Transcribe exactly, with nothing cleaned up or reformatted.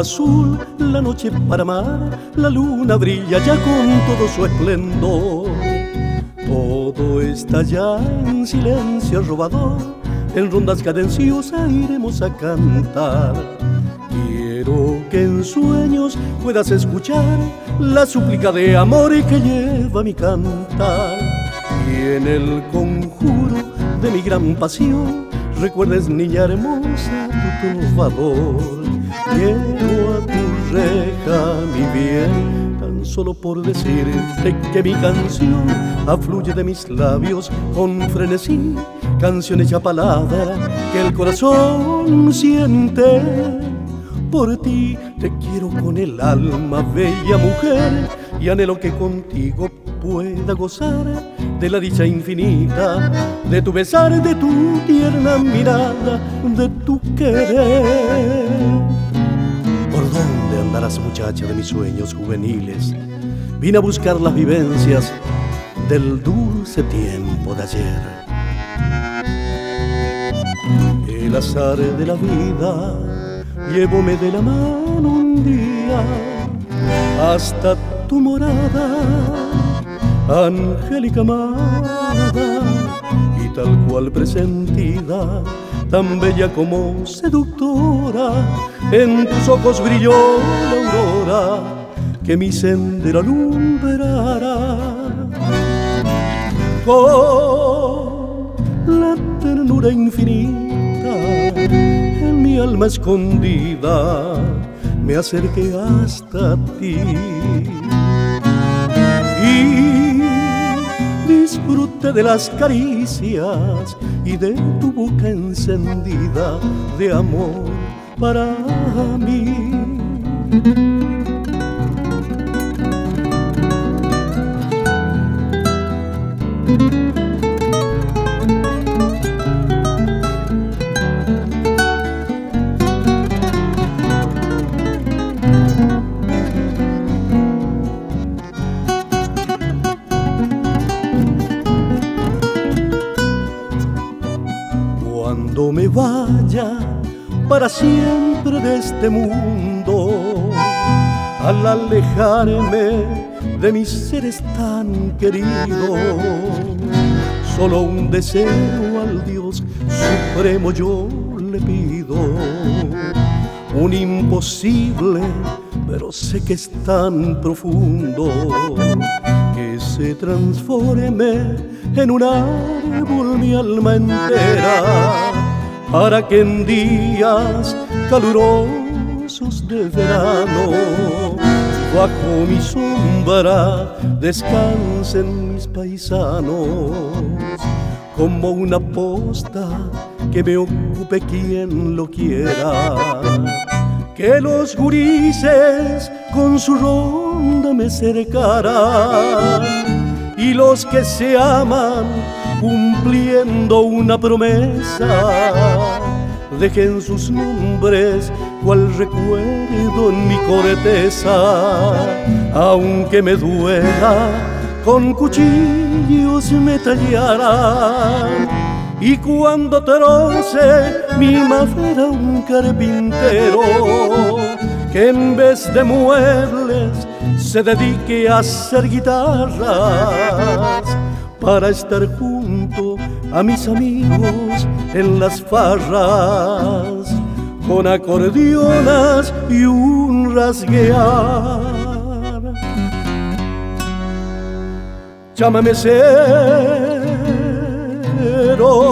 azul la noche para amar, la luna brilla ya con todo su esplendor. Todo está ya en silencio arrobador, en rondas cadenciosas iremos a cantar. Quiero que en sueños puedas escuchar la súplica de amor que lleva mi cantar. Y en el conjuro de mi gran pasión recuerdes, niña hermosa, tu trovador. Llego a tu reja, mi bien, tan solo por decirte que mi canción afluye de mis labios con frenesí, canción hecha palabra que el corazón siente. Por ti te quiero con el alma, bella mujer, y anhelo que contigo pueda gozar de la dicha infinita, de tu besar, de tu tierna mirada, de tu querer. ¿Por dónde andarás, muchacha de mis sueños juveniles? Vine a buscar las vivencias del dulce tiempo de ayer. El azar de la vida llevóme de la mano un día hasta tu morada, angélica amada, y tal cual presentida, tan bella como seductora, en tus ojos brilló la aurora que mi sendero alumbrará. Con la ternura infinita en mi alma escondida me acerqué hasta ti y disfruté de las caricias y de tu boca encendida de amor para mí. Cuando me vaya para siempre de este mundo, al alejarme de mis seres tan queridos, solo un deseo al Dios supremo yo le pido, un imposible, pero sé que es tan profundo, que se transforme en un árbol mi alma entera, para que en días calurosos de verano bajo mi sombra descansen mis paisanos, como una posta que me ocupe quien lo quiera, que los gurises con su ronda me cercaran, y los que se aman cumpliendo una promesa dejen sus nombres cual recuerdo en mi corteza, aunque me duela con cuchillos me tallarán, y cuando troce mi madera un carpintero que en vez de muebles se dedique a hacer guitarras para estar junto a mis amigos en las farras, con acordeonas y un rasguear. Llámame cero,